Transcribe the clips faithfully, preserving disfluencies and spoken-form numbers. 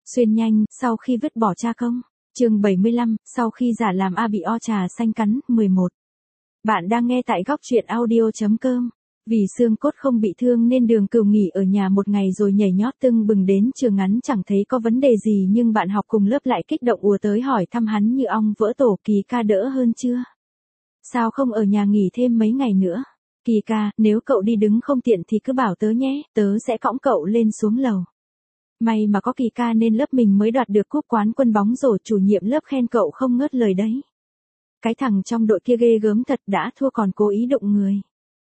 Xuyên nhanh, sau khi vứt bỏ cha công. Chương bảy mươi lăm, sau khi giả làm A bị o trà xanh cắn, mười một. Bạn đang nghe tại góc truyện audio chấm com. Vì xương cốt không bị thương nên Đường Cửu nghỉ ở nhà một ngày rồi nhảy nhót tưng bừng đến trường, ngắn chẳng thấy có vấn đề gì nhưng bạn học cùng lớp lại kích động ùa tới hỏi thăm hắn như ong vỡ tổ. Kỳ ca đỡ hơn chưa? Sao không ở nhà nghỉ thêm mấy ngày nữa? Kỳ ca, nếu cậu đi đứng không tiện thì cứ bảo tớ nhé, tớ sẽ cõng cậu lên xuống lầu. May mà có Kỳ ca nên lớp mình mới đoạt được cúp quán quân bóng rổ, chủ nhiệm lớp khen cậu không ngớt lời đấy. Cái thằng trong đội kia ghê gớm thật, đã thua còn cố ý đụng người.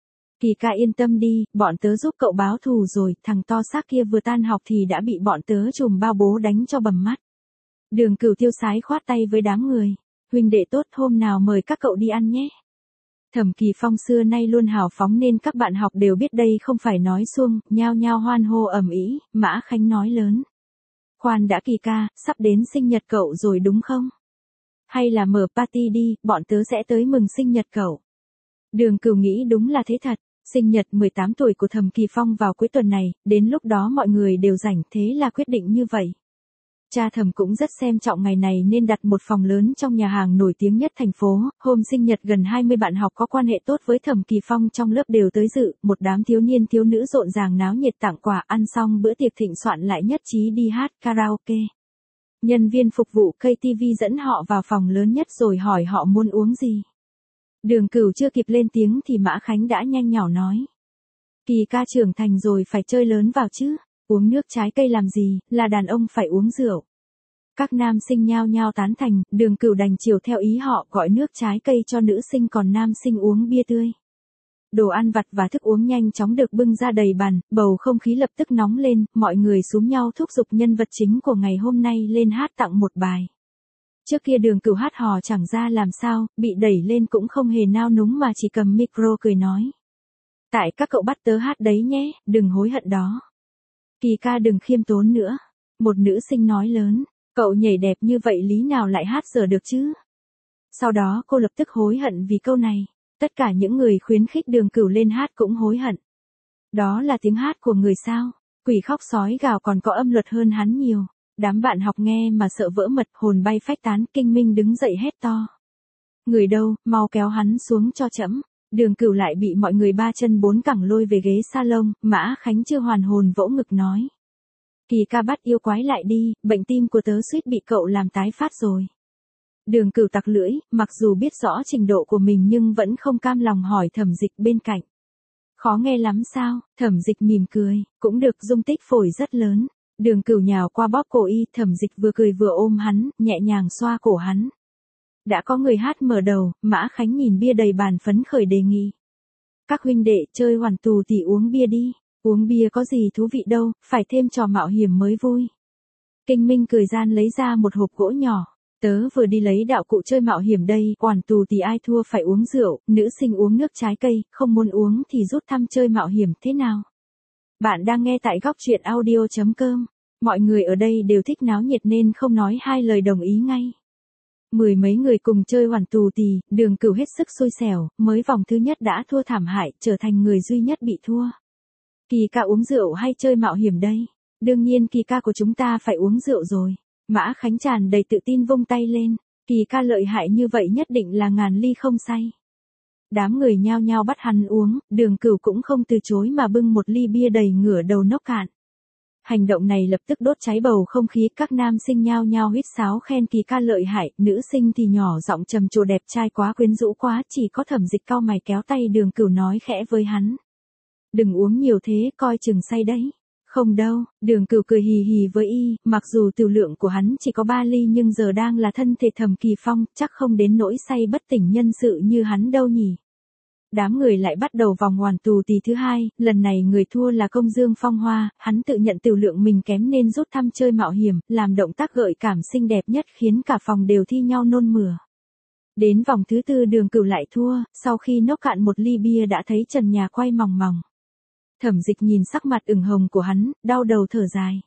Kỳ ca yên tâm đi, bọn tớ giúp cậu báo thù rồi, thằng to xác kia vừa tan học thì đã bị bọn tớ trùm bao bố đánh cho bầm mắt. Đường Cửu tiêu sái khoát tay với đám người. Huynh đệ tốt, hôm nào mời các cậu đi ăn nhé. Thẩm Kỳ Phong xưa nay luôn hào phóng nên các bạn học đều biết đây không phải nói suông, nhao nhao hoan hô ầm ĩ. Mã Khánh nói lớn. Khoan đã Kỳ ca, sắp đến sinh nhật cậu rồi đúng không? Hay là mở party đi, bọn tớ sẽ tới mừng sinh nhật cậu. Đường Cửu nghĩ đúng là thế thật, sinh nhật mười tám tuổi của Thẩm Kỳ Phong vào cuối tuần này, đến lúc đó mọi người đều rảnh, thế là quyết định như vậy. Cha Thẩm cũng rất xem trọng ngày này nên đặt một phòng lớn trong nhà hàng nổi tiếng nhất thành phố. Hôm sinh nhật gần hai mươi bạn học có quan hệ tốt với Thẩm Kỳ Phong trong lớp đều tới dự, một đám thiếu niên thiếu nữ rộn ràng náo nhiệt tặng quà, ăn xong bữa tiệc thịnh soạn lại nhất trí đi hát karaoke. Nhân viên phục vụ ca tê vê dẫn họ vào phòng lớn nhất rồi hỏi họ muốn uống gì. Đường Cửu chưa kịp lên tiếng thì Mã Khánh đã nhanh nhỏ nói. Kỳ ca trưởng thành rồi phải chơi lớn vào chứ. Uống nước trái cây làm gì, là đàn ông phải uống rượu. Các nam sinh nhao nhao tán thành, Đường Cửu đành chiều theo ý họ, gọi nước trái cây cho nữ sinh còn nam sinh uống bia tươi. Đồ ăn vặt và thức uống nhanh chóng được bưng ra đầy bàn, bầu không khí lập tức nóng lên, mọi người xúm nhau thúc giục nhân vật chính của ngày hôm nay lên hát tặng một bài. Trước kia Đường Cửu hát hò chẳng ra làm sao, bị đẩy lên cũng không hề nao núng mà chỉ cầm micro cười nói. Tại các cậu bắt tớ hát đấy nhé, đừng hối hận đó. Kỳ ca đừng khiêm tốn nữa. Một nữ sinh nói lớn, cậu nhảy đẹp như vậy lý nào lại hát dở được chứ? Sau đó cô lập tức hối hận vì câu này. Tất cả những người khuyến khích Đường Cửu lên hát cũng hối hận. Đó là tiếng hát của người sao? Quỷ khóc sói gào còn có âm luật hơn hắn nhiều. Đám bạn học nghe mà sợ vỡ mật, hồn bay phách tán. Kinh Minh đứng dậy hét to. Người đâu, mau kéo hắn xuống cho trẫm. Đường Cửu lại bị mọi người ba chân bốn cẳng lôi về ghế salon. Mã Khánh chưa hoàn hồn vỗ ngực nói. Kỳ ca bắt yêu quái lại đi, bệnh tim của tớ suýt bị cậu làm tái phát rồi. Đường Cửu tặc lưỡi, mặc dù biết rõ trình độ của mình nhưng vẫn không cam lòng hỏi Thẩm Dịch bên cạnh. Khó nghe lắm sao? Thẩm Dịch mỉm cười, cũng được, dung tích phổi rất lớn. Đường Cửu nhào qua bóp cổ y, Thẩm Dịch vừa cười vừa ôm hắn, nhẹ nhàng xoa cổ hắn. Đã có người hát mở đầu, Mã Khánh nhìn bia đầy bàn phấn khởi đề nghị. Các huynh đệ chơi hoàn tù thì uống bia đi, uống bia có gì thú vị đâu, phải thêm trò mạo hiểm mới vui. Kinh Minh cười gian lấy ra một hộp gỗ nhỏ. Tớ vừa đi lấy đạo cụ chơi mạo hiểm đây, hoàn tù thì ai thua phải uống rượu, nữ sinh uống nước trái cây, không muốn uống thì rút thăm chơi mạo hiểm thế nào. Bạn đang nghe tại góc truyện audio chấm com. Mọi người ở đây đều thích náo nhiệt nên không nói hai lời đồng ý ngay. Mười mấy người cùng chơi hoàn tù tì, Đường Cửu hết sức xui xẻo, mới vòng thứ nhất đã thua thảm hại, trở thành người duy nhất bị thua. Kỳ ca uống rượu hay chơi mạo hiểm đây? Đương nhiên Kỳ ca của chúng ta phải uống rượu rồi. Mã Khánh tràn đầy tự tin vung tay lên. Kỳ ca lợi hại như vậy nhất định là ngàn ly không say. Đám người nhao nhao bắt hắn uống, Đường Cửu cũng không từ chối mà bưng một ly bia đầy ngửa đầu nốc cạn. Hành động này lập tức đốt cháy bầu không khí, các nam sinh nhao nhao huýt sáo khen Kỳ ca lợi hại, nữ sinh thì nhỏ giọng trầm trồ đẹp trai quá, quyến rũ quá, chỉ có Thẩm Dịch cau mày kéo tay Đường Cửu nói khẽ với hắn. Đừng uống nhiều thế, coi chừng say đấy. Không đâu, Đường Cửu cười hì hì với y, mặc dù tiểu lượng của hắn chỉ có ba ly nhưng giờ đang là thân thể Thẩm Kỳ Phong, chắc không đến nỗi say bất tỉnh nhân sự như hắn đâu nhỉ. Đám người lại bắt đầu vòng hoàn tù tì thứ hai, lần này người thua là Công Dương Phong Hoa, hắn tự nhận tiểu lượng mình kém nên rút thăm chơi mạo hiểm, làm động tác gợi cảm xinh đẹp nhất khiến cả phòng đều thi nhau nôn mửa. Đến vòng thứ tư Đường Cửu lại thua, sau khi nốc cạn một ly bia đã thấy trần nhà quay mòng mòng. Thẩm Dịch nhìn sắc mặt ửng hồng của hắn, đau đầu thở dài.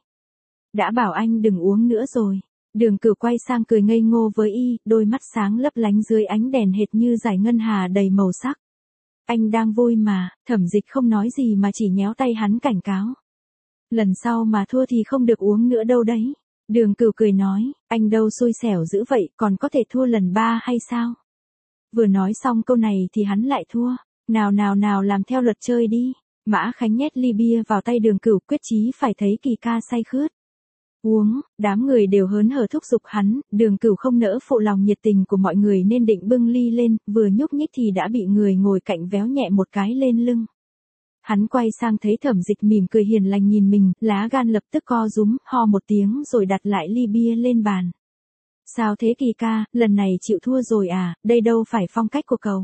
Đã bảo anh đừng uống nữa rồi. Đường Cửu quay sang cười ngây ngô với y, đôi mắt sáng lấp lánh dưới ánh đèn hệt như dải ngân hà đầy màu sắc. Anh đang vui mà. Thẩm Dịch không nói gì mà chỉ nhéo tay hắn cảnh cáo. Lần sau mà thua thì không được uống nữa đâu đấy. Đường Cửu cười nói, anh đâu xui xẻo dữ vậy, còn có thể thua lần ba hay sao? Vừa nói xong câu này thì hắn lại thua. Nào nào nào làm theo luật chơi đi. Mã Khánh nhét ly bia vào tay Đường Cửu, quyết chí phải thấy Kỳ ca say khướt. Uống, đám người đều hớn hở thúc giục hắn, Đường Cửu không nỡ phụ lòng nhiệt tình của mọi người nên định bưng ly lên, vừa nhúc nhích thì đã bị người ngồi cạnh véo nhẹ một cái lên lưng. Hắn quay sang thấy Thẩm Dịch mỉm cười hiền lành nhìn mình, lá gan lập tức co rúm, ho một tiếng rồi đặt lại ly bia lên bàn. Sao thế Kỳ ca, lần này chịu thua rồi à, đây đâu phải phong cách của cậu.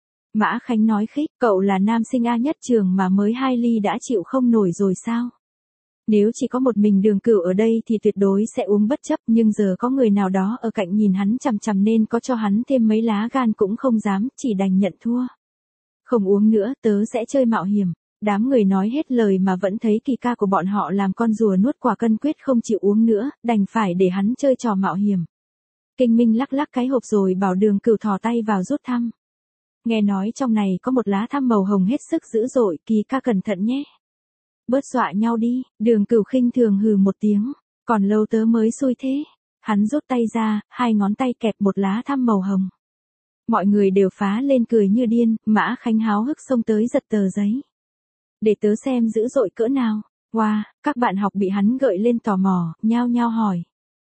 Mã Khánh nói khích, cậu là nam sinh A nhất trường mà mới hai ly đã chịu không nổi rồi sao? Nếu chỉ có một mình Đường Cửu ở đây thì tuyệt đối sẽ uống bất chấp, nhưng giờ có người nào đó ở cạnh nhìn hắn chằm chằm nên có cho hắn thêm mấy lá gan cũng không dám, chỉ đành nhận thua. Không uống nữa, tớ sẽ chơi mạo hiểm. Đám người nói hết lời mà vẫn thấy Kỳ ca của bọn họ làm con rùa nuốt quả cân quyết không chịu uống nữa, đành phải để hắn chơi trò mạo hiểm. Kinh Minh lắc lắc cái hộp rồi bảo Đường Cửu thò tay vào rút thăm. Nghe nói trong này có một lá thăm màu hồng hết sức dữ dội, Kỳ ca cẩn thận nhé. Bớt dọa nhau đi, Đường Cửu khinh thường hừ một tiếng, còn lâu tớ mới xui thế. Hắn rút tay ra, hai ngón tay kẹp một lá thăm màu hồng. Mọi người đều phá lên cười như điên, Mã Khánh háo hức xông tới giật tờ giấy. Để tớ xem dữ dội cỡ nào. Wow, các bạn học bị hắn gợi lên tò mò, nhao nhao hỏi.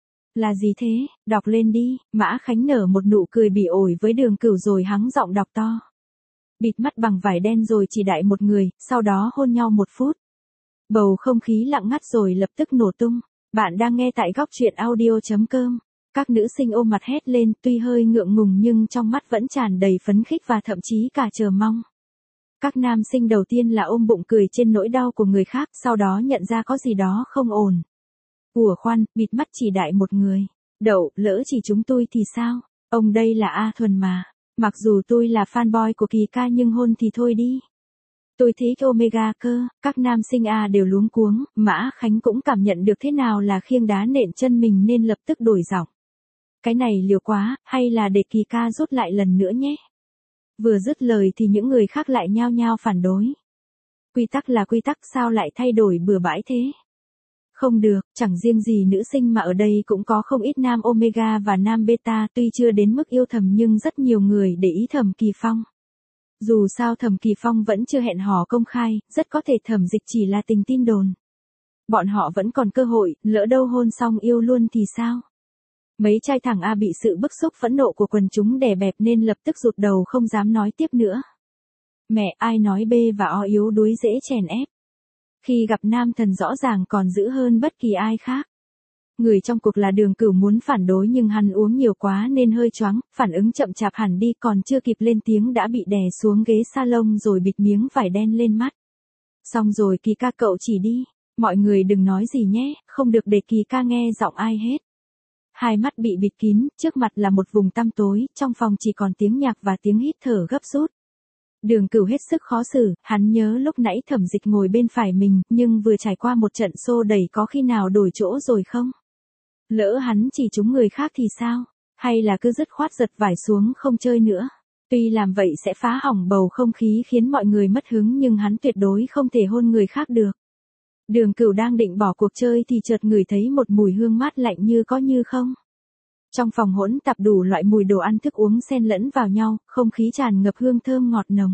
Là gì thế, đọc lên đi. Mã Khánh nở một nụ cười bỉ ổi với Đường Cửu rồi hắng giọng đọc to. Bịt mắt bằng vải đen rồi chỉ đại một người, sau đó hôn nhau một phút. Bầu không khí lặng ngắt rồi lập tức nổ tung. Bạn đang nghe tại góc truyện audio chấm com. Các nữ sinh ôm mặt hét lên, tuy hơi ngượng ngùng nhưng trong mắt vẫn tràn đầy phấn khích và thậm chí cả chờ mong. Các nam sinh đầu tiên là ôm bụng cười trên nỗi đau của người khác, sau đó nhận ra có gì đó không ổn. Ủa khoan, bịt mắt chỉ đại một người. Đậu, lỡ chỉ chúng tôi thì sao? Ông đây là A Thuần mà. Mặc dù tôi là fanboy của Kỳ ca nhưng hôn thì thôi đi. Tôi thích Omega cơ, các nam sinh A đều luống cuống, Mã Khánh cũng cảm nhận được thế nào là khiêng đá nện chân mình nên lập tức đổi giọng. Cái này liều quá, hay là để Kỳ ca rút lại lần nữa nhé. Vừa dứt lời thì những người khác lại nhao nhao phản đối. Quy tắc là quy tắc, sao lại thay đổi bừa bãi thế? Không được, chẳng riêng gì nữ sinh mà ở đây cũng có không ít nam Omega và nam Beta, tuy chưa đến mức yêu thầm nhưng rất nhiều người để ý Thẩm Kỳ Phong. Dù sao Thẩm Kỳ Phong vẫn chưa hẹn hò công khai, rất có thể Thẩm Dịch chỉ là tình tin đồn. Bọn họ vẫn còn cơ hội, lỡ đâu hôn xong yêu luôn thì sao? Mấy trai thẳng A bị sự bức xúc phẫn nộ của quần chúng đè bẹp nên lập tức rụt đầu không dám nói tiếp nữa. Mẹ, ai nói B và O yếu đuối dễ chèn ép. Khi gặp nam thần rõ ràng còn dữ hơn bất kỳ ai khác. Người trong cuộc là Đường Cửu muốn phản đối nhưng hắn uống nhiều quá nên hơi choáng, phản ứng chậm chạp hẳn đi, còn chưa kịp lên tiếng đã bị đè xuống ghế salon rồi bịt miếng vải đen lên mắt. Xong rồi Kỳ ca cậu chỉ đi, mọi người đừng nói gì nhé, không được để Kỳ ca nghe giọng ai hết. Hai mắt bị bịt kín, trước mặt là một vùng tăm tối, trong phòng chỉ còn tiếng nhạc và tiếng hít thở gấp rút. Đường Cửu hết sức khó xử, hắn nhớ lúc nãy Thẩm Dịch ngồi bên phải mình, nhưng vừa trải qua một trận xô đẩy có khi nào đổi chỗ rồi không? Lỡ hắn chỉ trúng người khác thì sao? Hay là cứ dứt khoát giật vải xuống không chơi nữa? Tuy làm vậy sẽ phá hỏng bầu không khí khiến mọi người mất hứng nhưng hắn tuyệt đối không thể hôn người khác được. Đường Cửu đang định bỏ cuộc chơi thì chợt ngửi thấy một mùi hương mát lạnh như có như không. Trong phòng hỗn tạp đủ loại mùi đồ ăn thức uống xen lẫn vào nhau, không khí tràn ngập hương thơm ngọt nồng.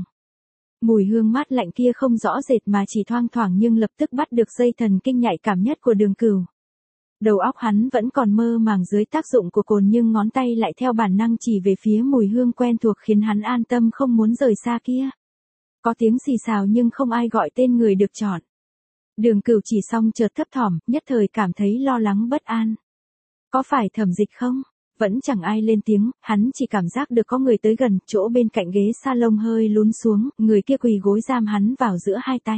Mùi hương mát lạnh kia không rõ rệt mà chỉ thoang thoảng nhưng lập tức bắt được dây thần kinh nhạy cảm nhất của Đường Cửu. Đầu óc hắn vẫn còn mơ màng dưới tác dụng của cồn nhưng ngón tay lại theo bản năng chỉ về phía mùi hương quen thuộc khiến hắn an tâm không muốn rời xa kia. Có tiếng xì xào nhưng không ai gọi tên người được chọn. Đường Cửu chỉ xong chợt thấp thỏm, nhất thời cảm thấy lo lắng bất an. Có phải Thẩm Dịch không? Vẫn chẳng ai lên tiếng, hắn chỉ cảm giác được có người tới gần, chỗ bên cạnh ghế salon hơi lún xuống, người kia quỳ gối giam hắn vào giữa hai tay.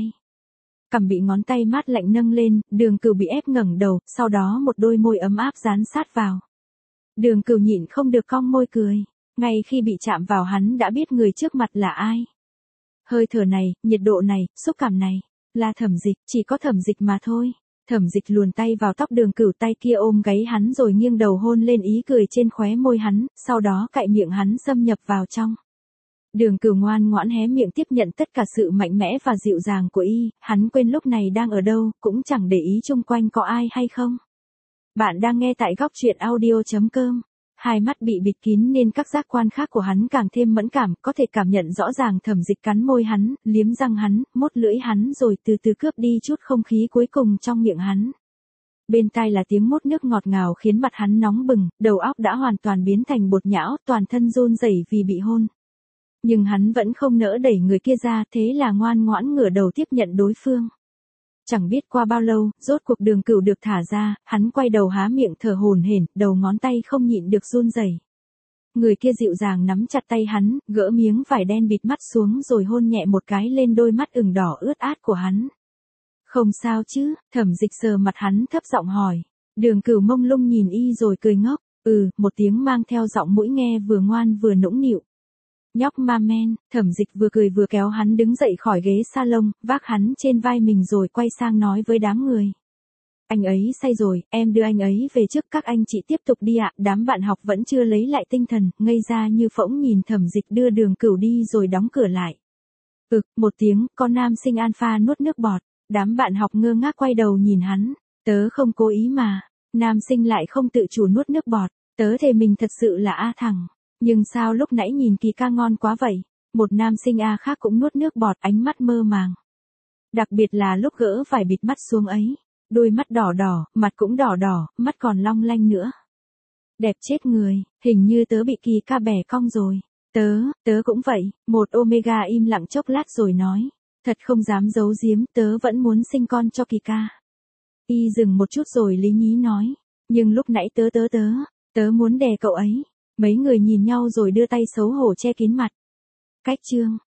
Cằm bị ngón tay mát lạnh nâng lên, Đường Cửu bị ép ngẩng đầu, sau đó một đôi môi ấm áp dán sát vào. Đường Cửu nhịn không được cong môi cười, ngay khi bị chạm vào hắn đã biết người trước mặt là ai. Hơi thở này, nhiệt độ này, xúc cảm này, là Thẩm Dịch, chỉ có Thẩm Dịch mà thôi. Thẩm Dịch luồn tay vào tóc Đường Cửu, tay kia ôm gáy hắn rồi nghiêng đầu hôn lên ý cười trên khóe môi hắn, sau đó cạy miệng hắn xâm nhập vào trong. Đường Cửu ngoan ngoãn hé miệng tiếp nhận tất cả sự mạnh mẽ và dịu dàng của y, hắn quên lúc này đang ở đâu, cũng chẳng để ý chung quanh có ai hay không. Bạn đang nghe tại góc truyện audio.com. Hai mắt bị bịt kín nên các giác quan khác của hắn càng thêm mẫn cảm, có thể cảm nhận rõ ràng Thẩm Dịch cắn môi hắn, liếm răng hắn, mốt lưỡi hắn rồi từ từ cướp đi chút không khí cuối cùng trong miệng hắn. Bên tai là tiếng mốt nước ngọt ngào khiến mặt hắn nóng bừng, đầu óc đã hoàn toàn biến thành bột nhão, toàn thân run rẩy vì bị hôn. Nhưng hắn vẫn không nỡ đẩy người kia ra, thế là ngoan ngoãn ngửa đầu tiếp nhận đối phương. Chẳng biết qua bao lâu, rốt cuộc Đường Cửu được thả ra, hắn quay đầu há miệng thở hổn hển, đầu ngón tay không nhịn được run rẩy. Người kia dịu dàng nắm chặt tay hắn, gỡ miếng vải đen bịt mắt xuống rồi hôn nhẹ một cái lên đôi mắt ửng đỏ ướt át của hắn. Không sao chứ? Thẩm Dịch sờ mặt hắn thấp giọng hỏi. Đường Cửu mông lung nhìn y rồi cười ngốc, ừ, một tiếng mang theo giọng mũi nghe vừa ngoan vừa nũng nịu. Nhóc ma men. Thẩm Dịch vừa cười vừa kéo hắn đứng dậy khỏi ghế salon, vác hắn trên vai mình rồi quay sang nói với đám người. Anh ấy say rồi, em đưa anh ấy về trước, các anh chị tiếp tục đi ạ. Đám bạn học vẫn chưa lấy lại tinh thần, ngây ra như phỗng nhìn Thẩm Dịch đưa Đường Cửu đi rồi đóng cửa lại. Ực, một tiếng, con nam sinh alpha nuốt nước bọt. Đám bạn học ngơ ngác quay đầu nhìn hắn. Tớ không cố ý mà. Nam sinh lại không tự chủ nuốt nước bọt. Tớ thề mình thật sự là A thẳng. Nhưng sao lúc nãy nhìn Kỳ ca ngon quá vậy? Một nam sinh A khác cũng nuốt nước bọt, ánh mắt mơ màng. Đặc biệt là lúc gỡ phải bịt mắt xuống ấy. Đôi mắt đỏ đỏ, mặt cũng đỏ đỏ, mắt còn long lanh nữa. Đẹp chết người, hình như tớ bị Kỳ ca bẻ cong rồi. Tớ, tớ cũng vậy. Một Omega im lặng chốc lát rồi nói. Thật không dám giấu giếm, tớ vẫn muốn sinh con cho Kỳ ca. Y dừng một chút rồi lý nhí nói. Nhưng lúc nãy tớ tớ tớ, tớ muốn đè cậu ấy. Mấy người nhìn nhau rồi đưa tay xấu hổ che kín mặt. Cách chương.